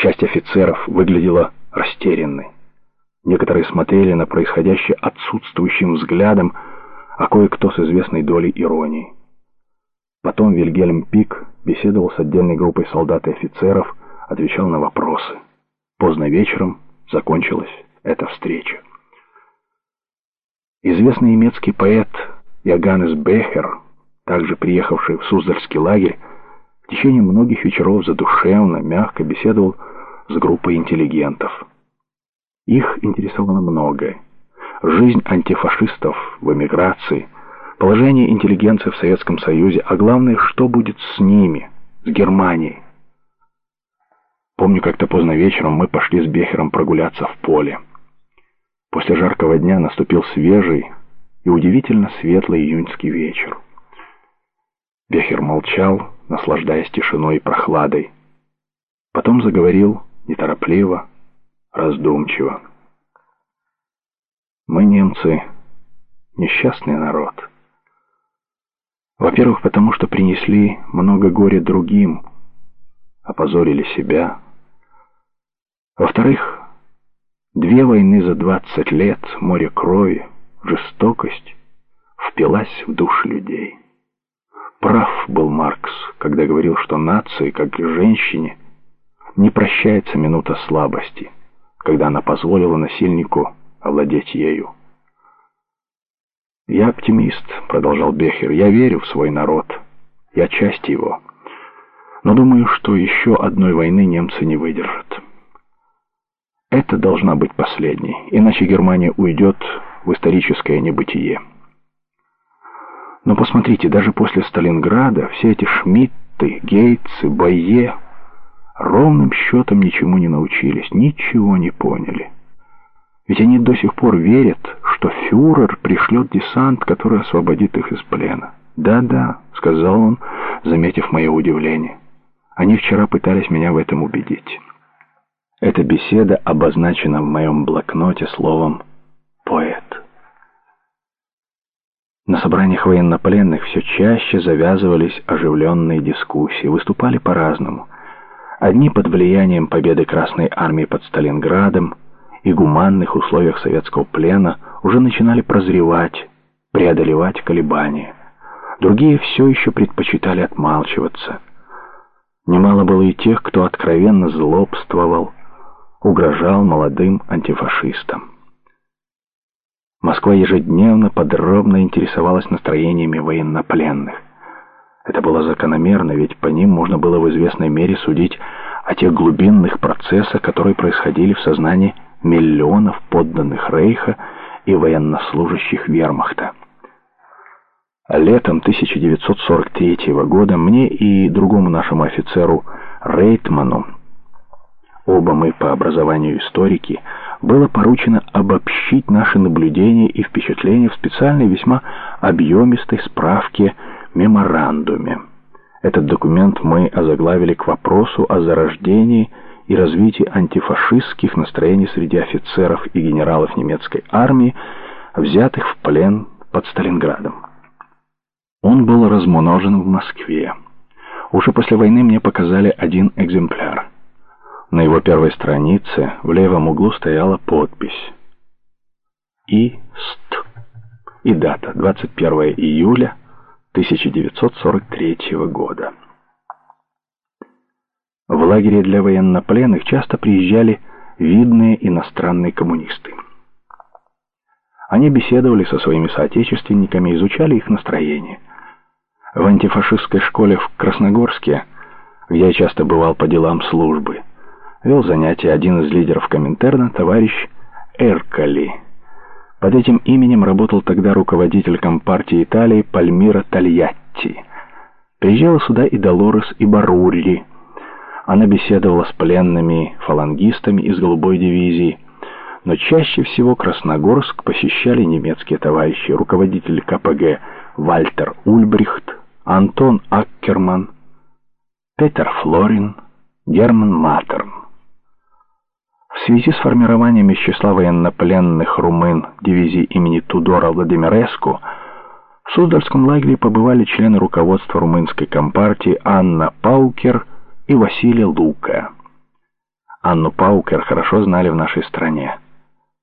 Часть офицеров выглядела растерянной. Некоторые смотрели на происходящее отсутствующим взглядом, а кое-кто с известной долей иронии. Потом Вильгельм Пик беседовал с отдельной группой солдат и офицеров, отвечал на вопросы. Поздно вечером закончилась эта встреча. Известный немецкий поэт Йоганнес Бехер, также приехавший в Суздальский лагерь, в течение многих вечеров задушевно, мягко беседовал с группой интеллигентов. Их интересовало многое: жизнь антифашистов в эмиграции, положение интеллигенции в Советском Союзе, а главное, что будет с ними, с Германией. Помню, как-то поздно вечером мы пошли с Бехером прогуляться в поле. После жаркого дня наступил свежий и удивительно светлый июньский вечер. Бехер молчал, наслаждаясь тишиной и прохладой. Потом заговорил неторопливо, раздумчиво. Мы, немцы, несчастный народ. Во-первых, потому что принесли много горя другим, опозорили себя. Во-вторых, 2 войны за 20 лет, море крови, жестокость впилась в души людей. Прав был Маркс, когда говорил, что нации, как и женщине, не прощается минута слабости, когда она позволила насильнику овладеть ею. «Я оптимист», — продолжал Бехер, — «я верю в свой народ, я часть его, но думаю, что еще одной войны немцы не выдержат. Это должна быть последней, иначе Германия уйдет в историческое небытие. Но посмотрите, даже после Сталинграда все эти Шмидты, Гейтсы, Бойе ровным счетом ничему не научились, ничего не поняли. Ведь они до сих пор верят, что фюрер пришлет десант, который освободит их из плена. «Да-да», — сказал он, заметив мое удивление. «Они вчера пытались меня в этом убедить». Эта беседа обозначена в моем блокноте словом «поэт». На собраниях военнопленных все чаще завязывались оживленные дискуссии, выступали по-разному. Одни под влиянием победы Красной Армии под Сталинградом и гуманных условиях советского плена уже начинали прозревать, преодолевать колебания. Другие все еще предпочитали отмалчиваться. Немало было и тех, кто откровенно злобствовал, угрожал молодым антифашистам. Москва ежедневно подробно интересовалась настроениями военнопленных. Это было закономерно, ведь по ним можно было в известной мере судить о тех глубинных процессах, которые происходили в сознании миллионов подданных Рейха и военнослужащих вермахта. Летом 1943 года мне и другому нашему офицеру Рейтману, оба мы по образованию историки, было поручено обобщить наши наблюдения и впечатления в специальной весьма объемистой справке «Меморандуме». Этот документ мы озаглавили к вопросу о зарождении и развитии антифашистских настроений среди офицеров и генералов немецкой армии, взятых в плен под Сталинградом. Он был размножен в Москве. Уже после войны мне показали один экземпляр. На его первой странице в левом углу стояла подпись «И.Ст.» и дата 21 июля 1943 года. В лагере для военнопленных часто приезжали видные иностранные коммунисты. Они беседовали со своими соотечественниками, изучали их настроение. В антифашистской школе в Красногорске, где я часто бывал по делам службы, вел занятия один из лидеров Коминтерна, товарищ Эркали. Под этим именем работал тогда руководитель Компартии Италии Пальмира Тольятти. Приезжала сюда и Долорес Ибарурри. Она беседовала с пленными фалангистами из голубой дивизии, но чаще всего Красногорск посещали немецкие товарищи, руководитель КПГ Вальтер Ульбрихт, Антон Аккерман, Петер Флорин, Герман Матерн. В связи с формированием из числа военнопленных румын дивизии имени Тудора Владимиреску в Суздальском лагере побывали члены руководства румынской компартии Анна Паукер и Василий Лука. Анну Паукер хорошо знали в нашей стране.